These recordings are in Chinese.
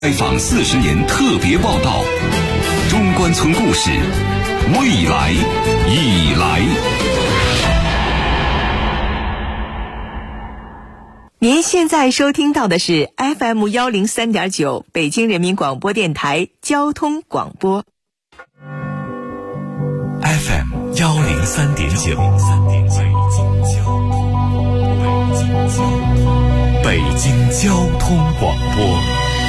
采访40年特别报道，中关村故事，未来已来。 您现在收听到的是 FM 103.9北京人民广播电台交通广播。 FM 103.9，北京交通广播。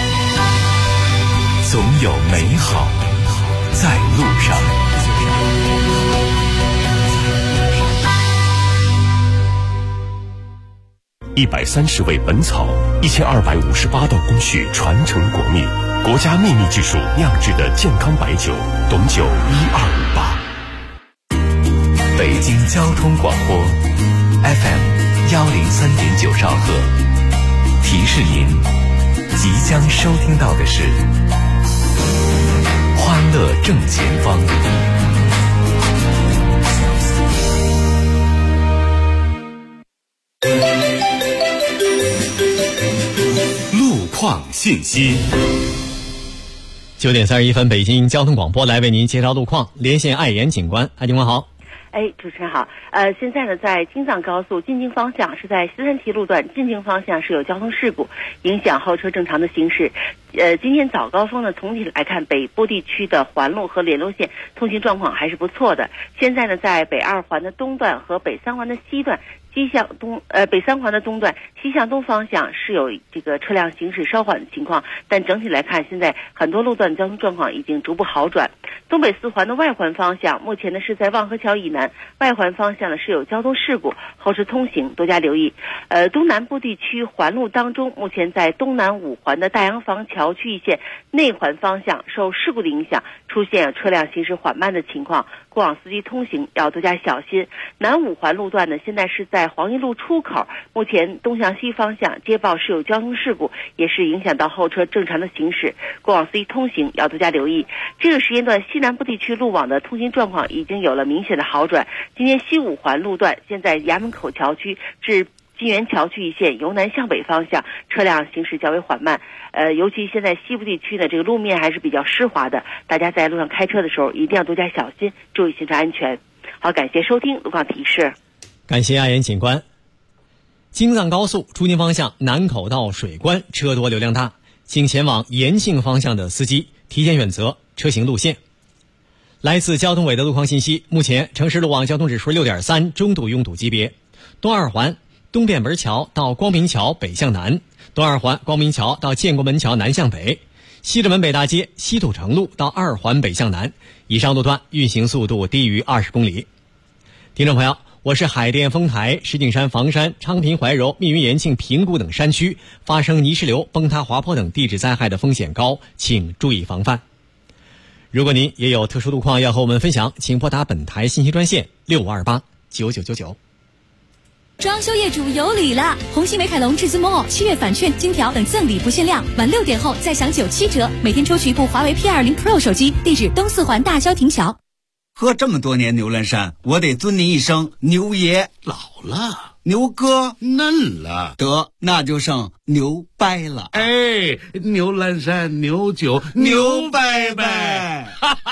总有美好在路上。130味本草，1258道工序传承国秘，国家秘密技术酿制的健康白酒，董酒1258。北京交通广播 FM 103.9兆赫，提示您即将收听到的是欢乐正前方。路况信息。 9点31分，北京交通广播来为您介绍路况，连线爱言警官。爱警官好。 主持人好。现在呢，在京藏高速进京方向是在西三旗路段进京方向是有交通事故，影响后车正常的行驶。今天早高峰呢，总体来看，北部地区的环路和联络线通行状况还是不错的。现在呢，在北2环的东段和北3环的西段，北3环的东段西向东方向是有这个车辆行驶稍缓的情况，但整体来看，现在很多路段的交通状况已经逐步好转。东北4环的外环方向，目前呢是在望河桥以南外环方向呢是有交通事故，后车通行多加留意。东南部地区环路当中，目前在东南5环的大洋房桥区域线内环方向受事故的影响，出现车辆行驶缓慢的情况，过往司机通行要多加小心。南5环路段呢，现在是在黄驿路出口，目前东向西方向接报是有交通事故，也是影响到后车正常的行驶，过往司机通行要多加留意。这个时间段西南部地区路网的通行状况已经有了明显的好转。今天西5环路段，现在衙门口桥区至金源桥区一线由南向北方向车辆行驶较为缓慢，尤其现在西部地区呢，这个路面还是比较湿滑的，大家在路上开车的时候一定要多加小心，注意行车安全。好，感谢收听路况提示。 感谢爱言警官。京藏高速出京方向南口到水关车多流量大，请前往延庆方向的司机提前选择车型路线。来自交通委的路况信息，目前城市路网交通指数 6.3 中度拥堵级别。东2环东便门桥到光明桥北向南，东2环光明桥到建国门桥南向北，西直门北大街西土城路到2环北向南，以上路段运行速度低于20公里。听众朋友，我是海淀丰台、石景山、房山、昌平、怀柔、密云、延庆、平谷等山区发生泥石流、崩塌、滑坡等地质灾害的风险高，请注意防范。如果您也有特殊路况要和我们分享，请拨打本台信息专线6528-9999。 装修业主有礼了！红星美凯龙至尊 Mall 7月返券、金条等赠礼不限量，晚6点后再享97折，每天抽取一部华为 P20 Pro 手机。地址东4环大萧亭桥。 喝这么多年牛栏山，我得尊您一声牛爷。 老了， 牛哥嫩了， 得那就剩牛掰了。 哎，牛栏山牛酒牛掰掰。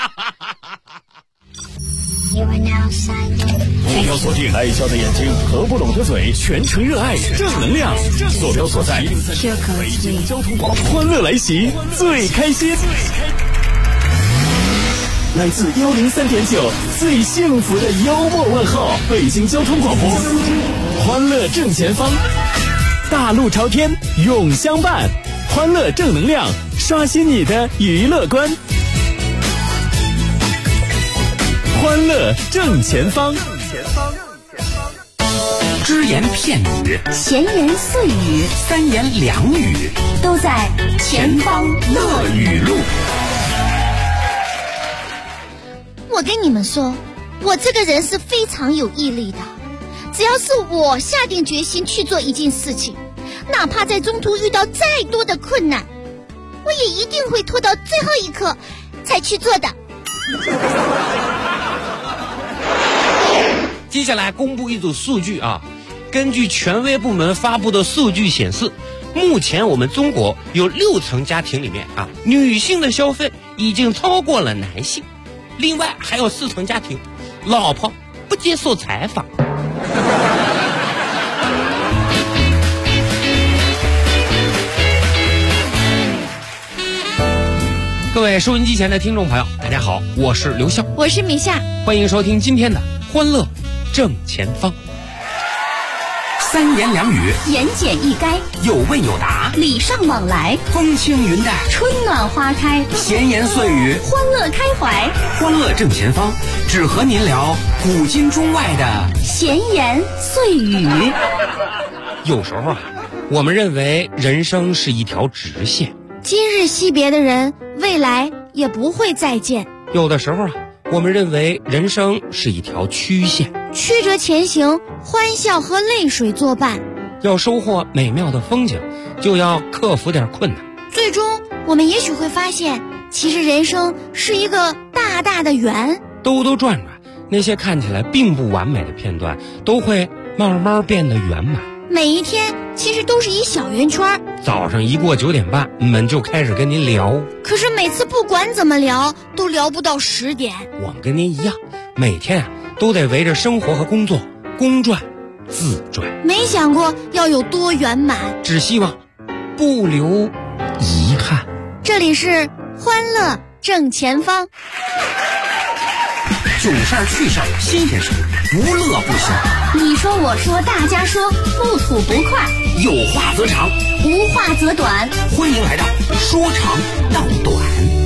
目标锁定爱笑的眼睛和不拢的嘴，全程热爱正能量。坐标所在北京交通广播，欢乐来袭，最开心。来自103.9最幸福的幽默问候，北京交通广播，欢乐正前方，大路朝天永相伴，欢乐正能量，刷新你的娱乐观。欢乐正前方， 只言片语， 闲言碎语， 三言两语， 都在前方乐语录。我跟你们说，我这个人是非常有毅力的，只要是我下定决心去做一件事情，哪怕在中途遇到再多的困难，我也一定会拖到最后一刻才去做的。 接下来公布一组数据啊，根据权威部门发布的数据显示， 目前我们中国有6成家庭里面啊，女性的消费已经超过了男性，另外还有4成家庭，老婆不接受采访。各位收音机前的听众朋友，大家好，我是刘笑， 我是米夏， 欢迎收听今天的欢乐正前方。 3言2语， 言简意赅， 有问有答， 礼尚往来， 风轻云淡， 春暖花开， 闲言碎语， 欢乐开怀。 欢乐正前方，只和您聊古今中外的闲言碎语。 有时候啊，我们认为人生是一条直线， 今日惜别的人，未来也不会再见。 有的时候啊，我们认为人生是一条曲线， 曲折前行，欢笑和泪水作伴。 要收获美妙的风景，就要克服点困难。 最终我们也许会发现，其实人生是一个大大的圆， 兜兜转转，那些看起来并不完美的片段都会慢慢变得圆满。 每一天其实都是一小圆圈。 早上一过9点半，我们就开始跟您聊， 可是每次不管怎么聊，都聊不到10点。 我们跟您一样，每天啊都得围着生活和工作公转自转。 没想过要有多圆满， 只希望不留遗憾。 这里是欢乐正前方。 囧事儿、趣事儿、新鲜事儿，无乐不休。 你说我说大家说，不吐不快， 有话则长， 无话则短。 欢迎来到说长道短。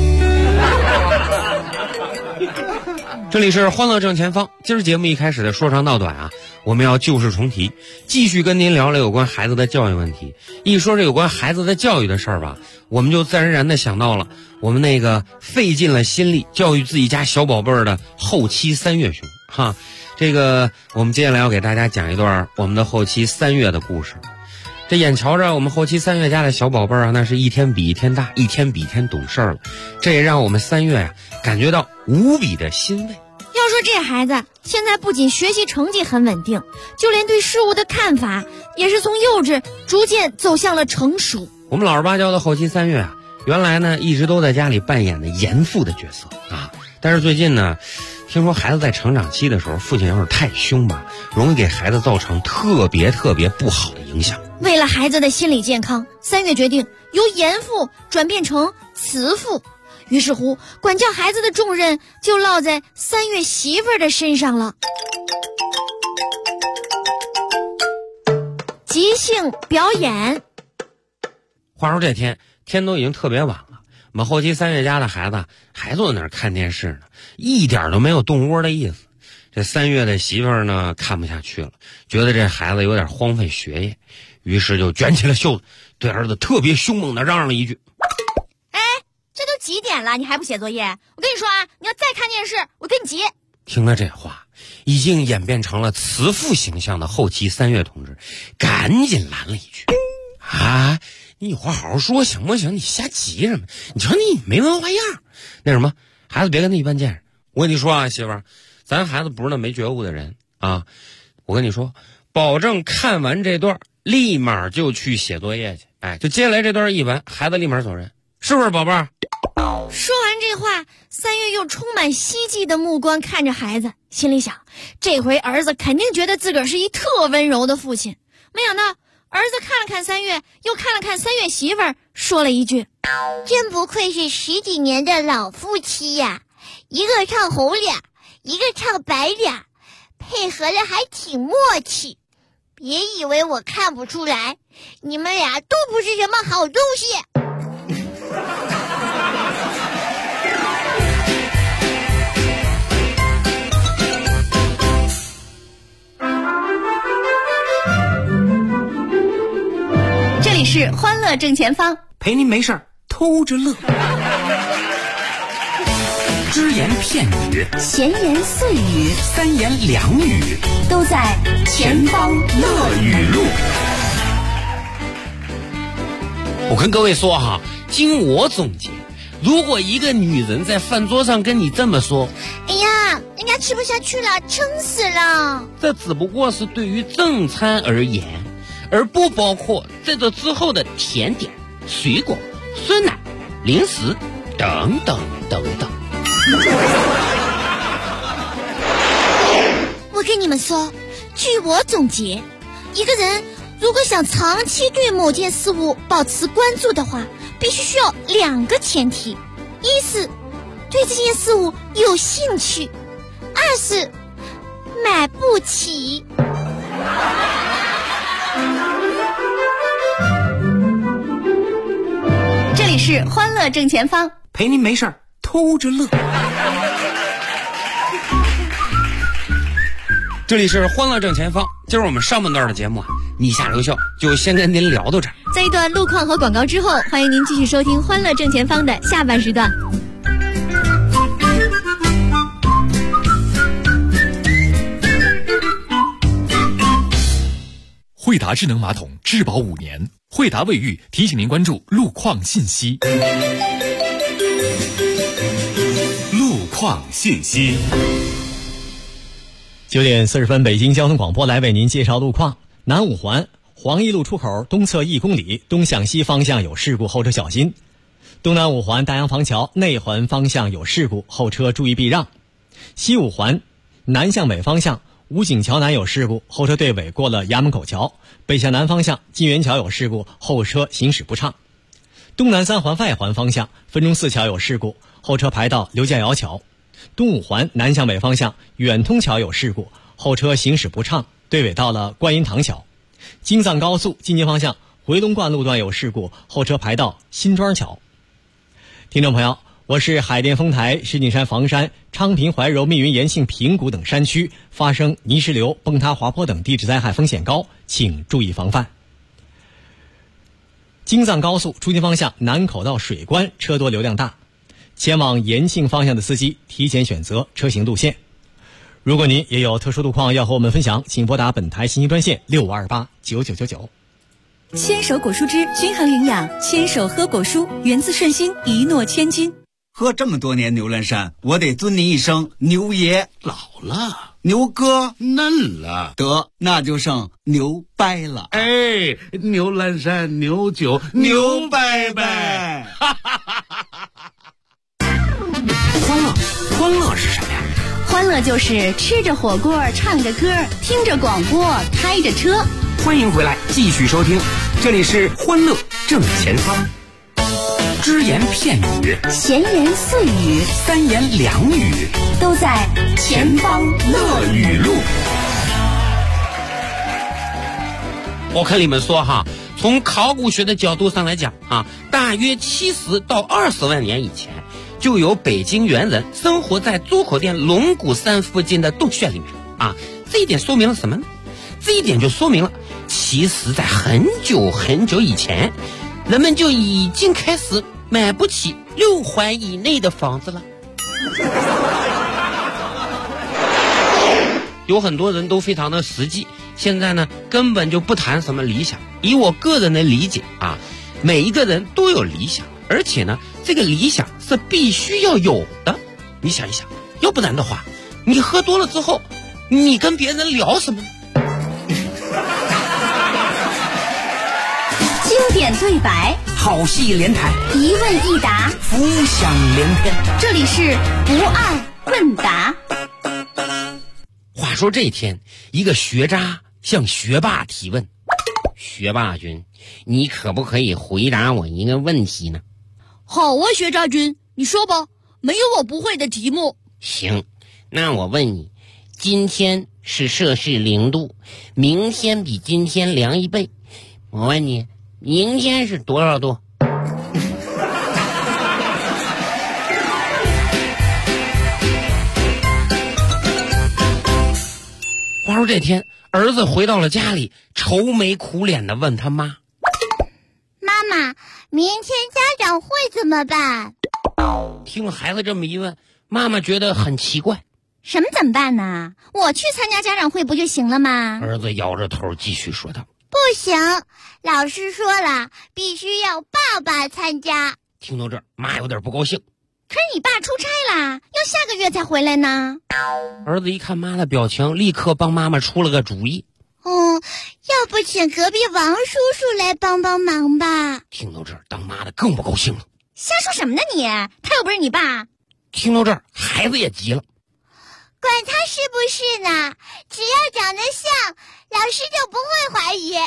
这里是欢乐正前方，今儿节目一开始的说长道短啊，我们要旧事重提，继续跟您聊聊有关孩子的教育问题。一说这有关孩子的教育的事儿吧，我们就自然而然的想到了我们那个费尽了心力教育自己家小宝贝儿的后期3月熊哈。这个我们接下来要给大家讲一段我们的后期3月的故事。这眼瞧着我们后期3月家的小宝贝儿啊，那是一天比一天大，一天比一天懂事了。这也让我们3月呀感觉到无比的欣慰。 要说这孩子现在不仅学习成绩很稳定，就连对事物的看法也是从幼稚逐渐走向了成熟。 我们老实巴交的后期3月啊，原来呢一直都在家里扮演的严父的角色啊，但是最近呢，听说孩子在成长期的时候，父亲要是太凶吧，容易给孩子造成特别不好的影响。 为了孩子的心理健康，3月决定由严父转变成慈父。于是乎，管教孩子的重任就落在3月媳妇儿的身上了。即兴表演。 话说这天都已经特别晚了，我们后期3月家的孩子还坐在那儿看电视呢，一点都没有动窝的意思。这3月的媳妇儿呢看不下去了，觉得这孩子有点荒废学业，于是就卷起了袖子，对儿子特别凶猛地嚷嚷了一句： 哎，这都几点了，你还不写作业？我跟你说啊，你要再看电视，我跟你急。 听了这话，已经演变成了慈父形象的后期3月同志赶紧拦了一句：啊，你有话好好说行不行？你瞎急什么？你瞧你没文化样。那什么，孩子别跟他一般见识。我跟你说啊，媳妇儿，咱孩子不是那没觉悟的人啊。我跟你说，保证看完这段立马就去写作业去。哎，就接下来这段一完，孩子立马走人，是不是宝贝儿？ 说完这话，3月又充满希冀的目光看着孩子，心里想，这回儿子肯定觉得自个儿是一特温柔的父亲。没想到儿子看了看3月，又看了看3月媳妇儿，说了一句：真不愧是10几年的老夫妻呀，一个唱红脸，一个唱白脸，配合的还挺默契。别以为我看不出来，你们俩都不是什么好东西。 这里是欢乐正前方， 陪您没事儿偷着乐。只言片语， 闲言碎语 ，3言2语， 都在前方乐语录。 我跟各位说哈，经我总结，如果一个女人在饭桌上跟你这么说： 哎呀，人家吃不下去了，撑死了， 这只不过是对于正餐而言， 而不包括在这之后的甜点、水果、酸奶、零食等等等等。 我跟你们说，据我总结，一个人如果想长期对某件事物保持关注的话，必须需要2个前提：一是对这件事物有兴趣，二是买不起。 这里是欢乐正前方， 陪您没事儿偷着乐。 这里是欢乐正前方，今儿我们上半段的节目啊，你下留校就先跟您聊到这儿。 在一段路况和广告之后，欢迎您继续收听欢乐正前方的下半时段。 惠达智能马桶质保5年，惠达卫浴提醒您关注路况信息。 路况信息。 9点40分，北京交通广播来为您介绍路况。南五环黄驿路出口东侧1公里，东向西方向有事故，后车小心。东南五环大洋坊桥内环方向有事故，后车注意避让。西五环南向北方向武警桥南有事故，后车队尾过了衙门口桥。北向南方向金源桥有事故，后车行驶不畅。东南3环外环方向分钟寺桥有事故，后车排到刘家窑桥。东五环南向北方向远通桥有事故，后车行驶不畅，队尾到了观音堂桥。京藏高速进京方向回龙观路段有事故，后车排到新庄桥。听众朋友，我是海淀丰台、石景山、房山、昌平、怀柔、密云、延庆、平谷等山区发生泥石流、崩塌、滑坡等地质灾害风险高，请注意防范。京藏高速出京方向南口到水关车多流量大，前往延庆方向的司机提前选择车型路线。如果您也有特殊路况要和我们分享，请拨打本台信息专线65289999。 牵手果蔬汁均衡营养，牵手喝果蔬，源自顺心，一诺千金。 喝这么多年牛栏山，我得尊您一声牛爷。 老了， 牛哥嫩了， 得那就剩牛掰了。 哎，牛栏山牛酒牛掰掰。 欢乐是什么呀？ 欢乐就是吃着火锅，唱着歌，听着广播，开着车。 欢迎回来，继续收听，这里是欢乐正前方。只言片语， 闲言碎语， 三言两语， 都在前方乐语录。 我跟你们说哈，从考古学的角度上来讲啊，大约70到20万年以前，就有北京猿人生活在周口店龙骨山附近的洞穴里面啊。这一点说明了什么呢？这一点就说明了，其实在很久很久以前，人们就已经开始买不起6环以内的房子了。有很多人都非常的实际，现在呢根本就不谈什么理想。以我个人的理解啊，每一个人都有理想，而且呢这个理想是必须要有的。你想一想，要不然的话，你喝多了之后，你跟别人聊什么呢？ 经典对白， 好戏连台， 一问一答， 浮想联翩。 这里是不二问答。 话说这天，一个学渣向学霸提问：学霸君，你可不可以回答我一个问题呢？ 好啊，学渣君，你说吧，没有我不会的题目。 行，那我问你，今天是摄氏0度，明天比今天凉1倍，我问你，明天是多少度？话说这天，儿子回到了家里，愁眉苦脸地问他妈： 妈妈，明天家长会怎么办？ 听了孩子这么一问，妈妈觉得很奇怪。 什么怎么办呢？我去参加家长会不就行了吗？ 儿子摇着头继续说道： 不行，老师说了，必须要爸爸参加。 听到这儿，妈有点不高兴。 可是你爸出差啦，要下个月才回来呢。 儿子一看妈的表情，立刻帮妈妈出了个主意。 要要不请隔壁王叔叔来帮帮忙吧。 听到这儿，当妈的更不高兴了。 瞎说什么呢你？他又不是你爸。 听到这儿，孩子也急了。 管他是不是呢，只要长得像，老师就不会怀疑。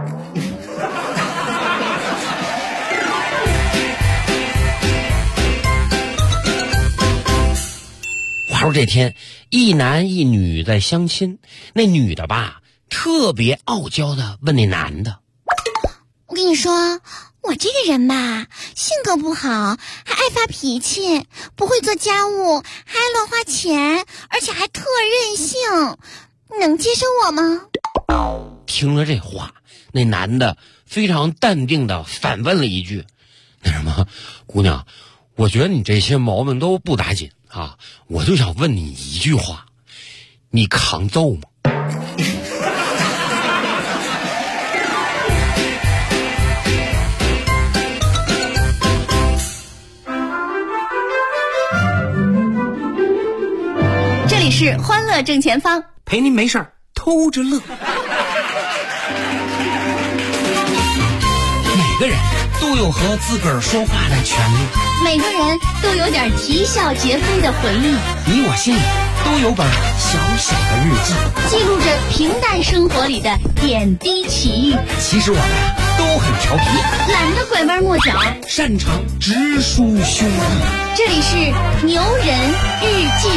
话说这天，一男一女在相亲，那女的吧，特别傲娇的问那男的：“ 我跟你说，我这个人吧，性格不好，还爱发脾气，不会做家务，还乱花钱，而且还特任性，能接受我吗？” 听了这话，那男的非常淡定的反问了一句：“那什么，姑娘，我觉得你这些毛病都不打紧啊，我就想问你一句话，你抗揍吗？” 这里是欢乐正前方， 陪您没事儿偷着乐。每个人都有和自个儿说话的权利， 每个人都有点啼笑皆非的回忆， 你我心里都有本小小的日记， 记录着平淡生活里的点滴奇遇。 其实我们都很调皮， 懒得拐弯抹角， 擅长直抒胸臆。 这里是牛人日记。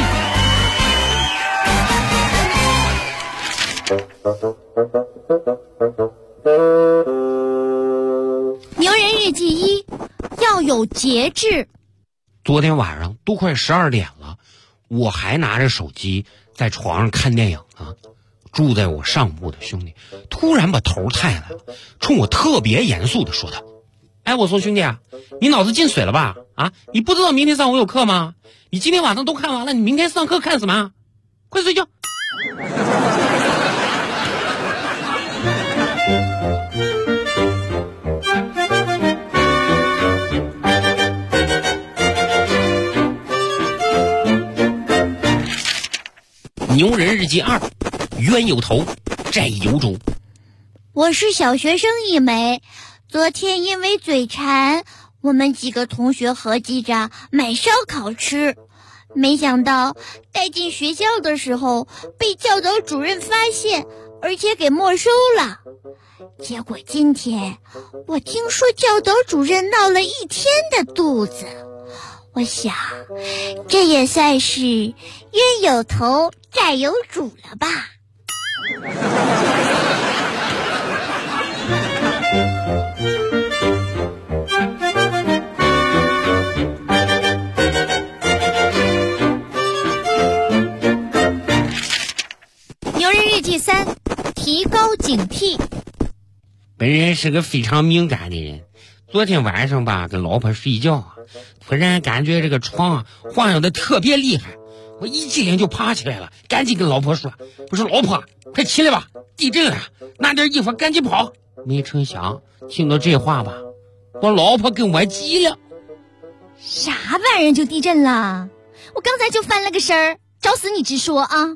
牛人日记1，要有节制。 昨天晚上都快12点了，我还拿着手机在床上看电影啊。住在我上铺的兄弟突然把头抬来了，冲我特别严肃的说道：“哎，我说兄弟啊，你脑子进水了吧？啊，你不知道明天上午有课吗？你今天晚上都看完了，你明天上课看什么？快睡觉。”牛人日记2，冤有头，债有主。 我是小学生一枚，昨天因为嘴馋，我们几个同学合计着买烧烤吃，没想到带进学校的时候被教导主任发现，而且给没收了。结果今天我听说教导主任闹了1天的肚子，我想这也算是冤有头债有主了吧。牛人日记3，提高警惕。 本人是个非常敏感的人，昨天晚上吧，跟老婆睡觉啊，突然感觉这个床啊晃悠的特别厉害，我一激灵就爬起来了，赶紧跟老婆说：“我说老婆，快起来吧，地震了，拿点衣服赶紧跑。”没成想听到这话吧，我老婆跟我急了：“ 啥玩意儿就地震了？我刚才就翻了个身儿，找死你直说啊！”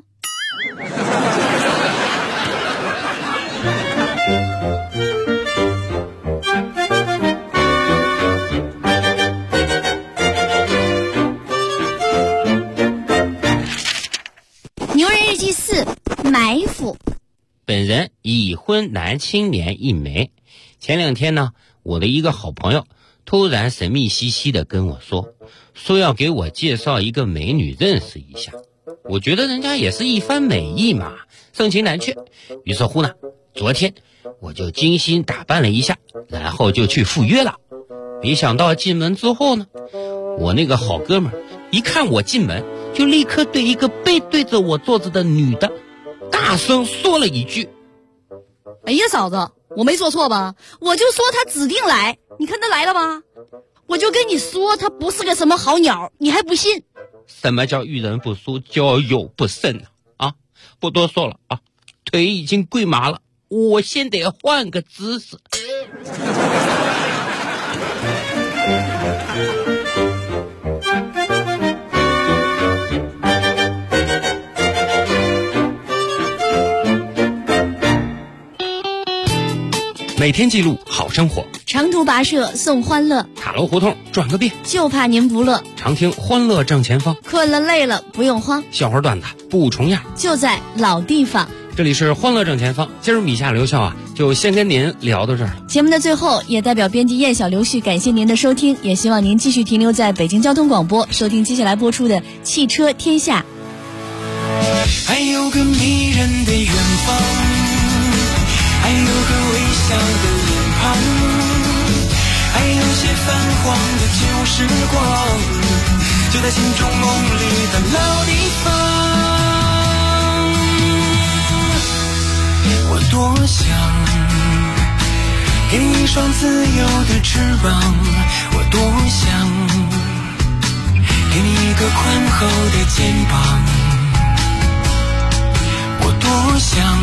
牛人日记4，埋伏。 本人已婚男青年一枚。前2天呢，我的一个好朋友突然神秘兮兮的跟我说要给我介绍一个美女认识一下。我觉得人家也是一番美意嘛，盛情难却。于是乎呢，昨天我就精心打扮了一下，然后就去赴约了。没想到进门之后呢，我那个好哥们儿一看我进门，就立刻对一个背对着我坐着的女的大声说了一句：“ 哎呀，嫂子，我没说错吧？我就说他指定来，你看他来了吧？我就跟你说他不是个什么好鸟，你还不信？” 什么叫遇人不淑，交友不慎啊？不多说了啊，腿已经跪麻了，我先得换个姿势。 每天记录好生活， 长途跋涉送欢乐， 塔楼胡同转个遍， 就怕您不乐。 常听欢乐正前方， 困了累了不用慌， 笑话段子不重样， 就在老地方。 这里是欢乐正前方，今儿米夏刘笑就先跟您聊到这儿了。 节目的最后，也代表编辑燕小刘旭感谢您的收听，也希望您继续停留在北京交通广播，收听接下来播出的《汽车天下》。 还有个迷人的远方，还有个微笑的脸庞，还有些泛黄的旧时光，就在心中梦里的老地方。我多想给你一双自由的翅膀，我多想给你一个宽厚的肩膀，我多想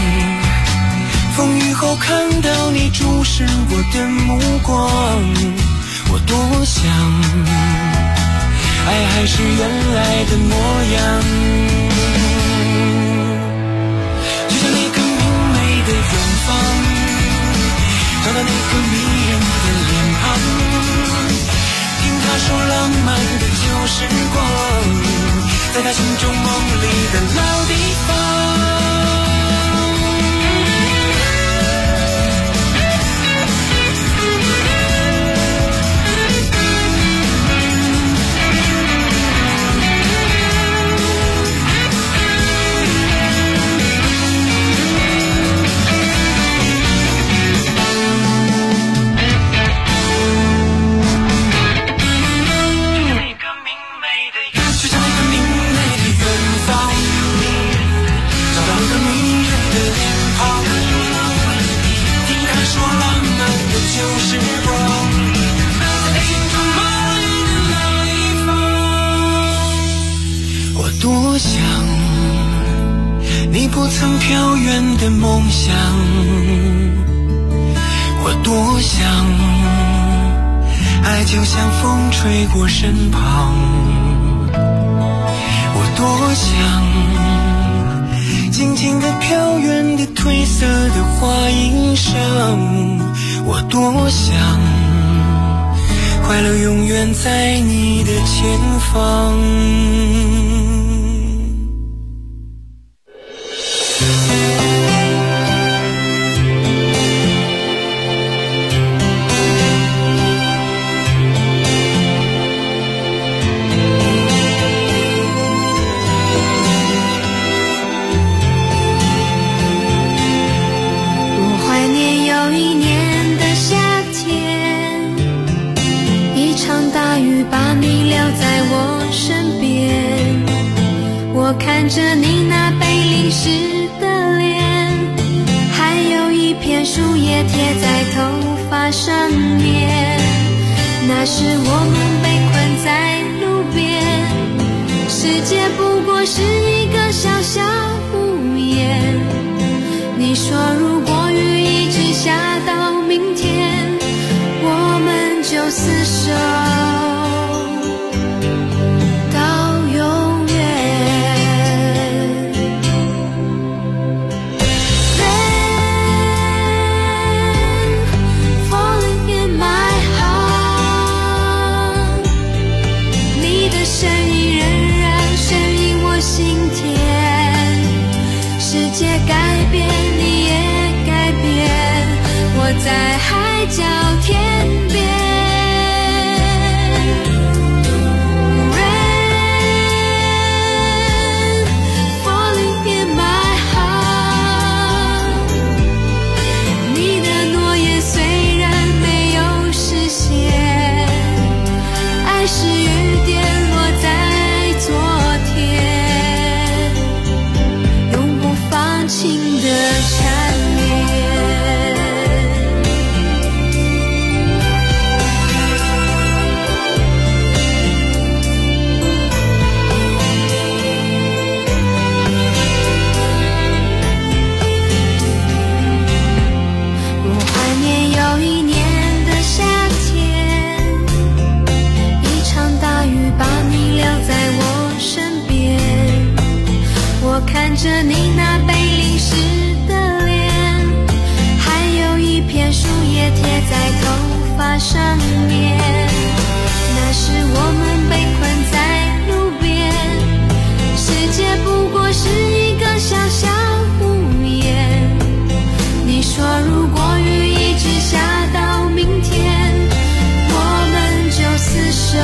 风雨后看到你注视我的目光，我多想爱还是原来的模样，就像那个明媚的远方，找到那个迷人的脸庞，听他说浪漫的旧时光，在他心中梦里的老地方。多想你不曾飘远的梦想，我多想爱就像风吹过身旁，我多想静静地飘远的褪色的花衣裳，我多想快乐永远在你的前方。 我看着你那被淋湿的脸，还有一片树叶贴在头发上面，那时我们被困在路边，世界不过是一个小小屋檐，你说如果雨一直下到明天，我们就厮守在海角天边 Rain falling in my heart， 你的诺言虽然没有实现，爱是雨点落在昨天，永不放晴的缠绵。看着你那被淋湿的脸，还有一片发上面。那时我们被困在路边，世界不过是一个小小屋檐。你说如果雨一直下到明天，我们就厮守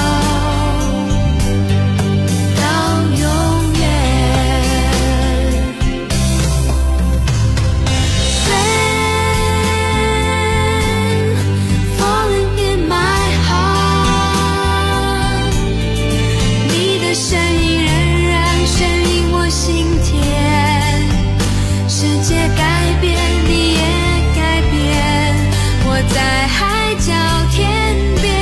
到永远。Rain falling in my heart， 你的声音仍然声音我心田。世界改变，你也改变，我在海角天边。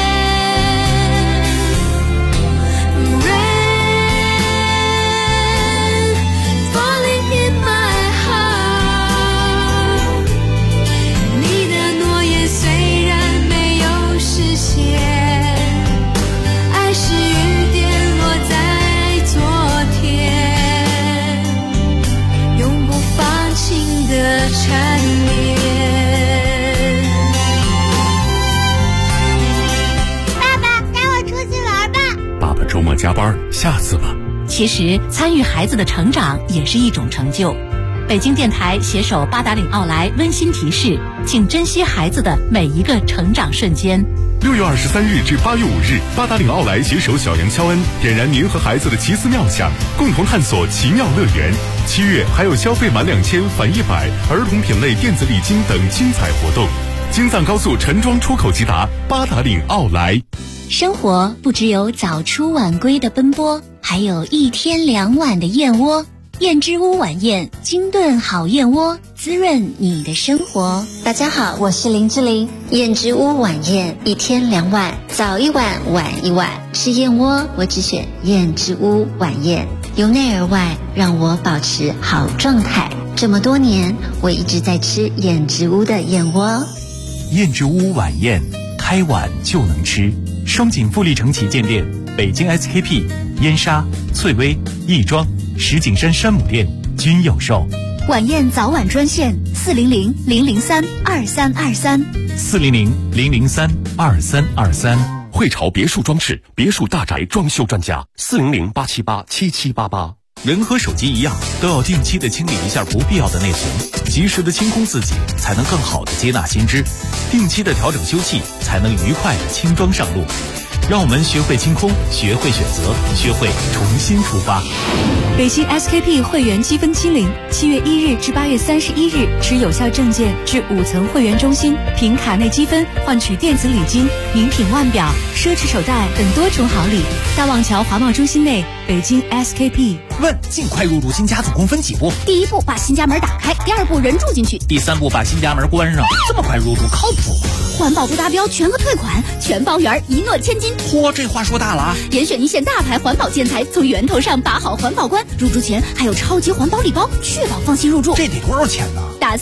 周末加班，下次吧。 其实参与孩子的成长也是一种成就。北京电台携手八达岭奥莱温馨提示，请珍惜孩子的每一个成长瞬间。 6月23日至8月5日，八达岭奥莱携手小杨肖恩，点燃您和孩子的奇思妙想，共同探索奇妙乐园。7月还有消费满2000返100，儿童品类电子礼金等精彩活动。京藏高速陈庄出口直达，八达岭奥莱。 生活不只有早出晚归的奔波，还有1天2碗的燕窝。燕之屋晚宴，精炖好燕窝，滋润你的生活。 大家好，我是林志玲。燕之屋晚宴，1天2碗，早1碗，晚1碗。吃燕窝，我只选燕之屋晚宴，由内而外让我保持好状态。这么多年，我一直在吃燕之屋的燕窝。 燕之屋晚宴，开碗就能吃。双井富力城旗舰店、北京 SKP、燕莎、翠微、亦庄、石景山山姆店均有售。 晚宴早晚专线400-003-2323 400-003-2323。 汇潮别墅装饰，别墅大宅装修专家，400-878-7788。 人和手机一样，都要定期的清理一下不必要的内存，及时的清空自己，才能更好的接纳新知；定期的调整修葺，才能愉快的轻装上路。让我们学会清空，学会选择，学会重新出发。 北京 SKP 会员积分清零，7月1日至8月31日，持有效证件至5层会员中心，凭卡内积分换取电子礼金、名品腕表、奢侈手袋等多重好礼。大望桥华贸中心内，北京 SKP。 问：尽快入住新家总共分几步？ 第1步把新家门打开，第2步人住进去， 第3步把新家门关上。这么快入住靠谱吗？ 环保不达标全额退款，全包圆，一诺千金。 嚯，这话说大了啊！ 严选一线大牌环保建材，从源头上把好环保关。入住前还有超级环保礼包，确保放心入住。 这得多少钱呢？ 打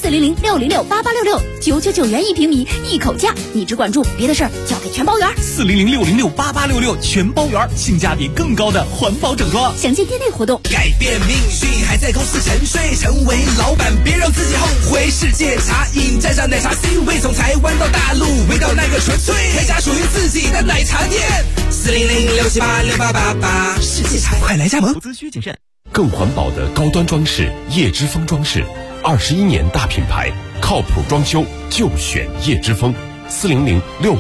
400-606-8866，999元1平米，一口价。你只管住，别的事儿交给全包圆。 400-606-8866，全包圆，性价比更高的环保整装。 详见店内活动。 改变命运还在公司沉睡，成为老板别让自己后悔。世界茶饮沾上奶茶 C 位，从台湾到大陆，味道那个纯粹，开家属于自己的奶茶店。400-678-6888，世界茶快来加盟。 投资需谨慎。 更环保的高端装饰，叶之峰装饰，21年大品牌，靠谱装修就选叶之峰。400-650-2868。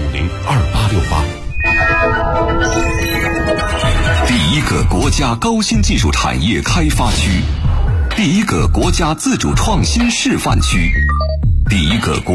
第一个国家高新技术产业开发区，第一个国家自主创新示范区，第一个国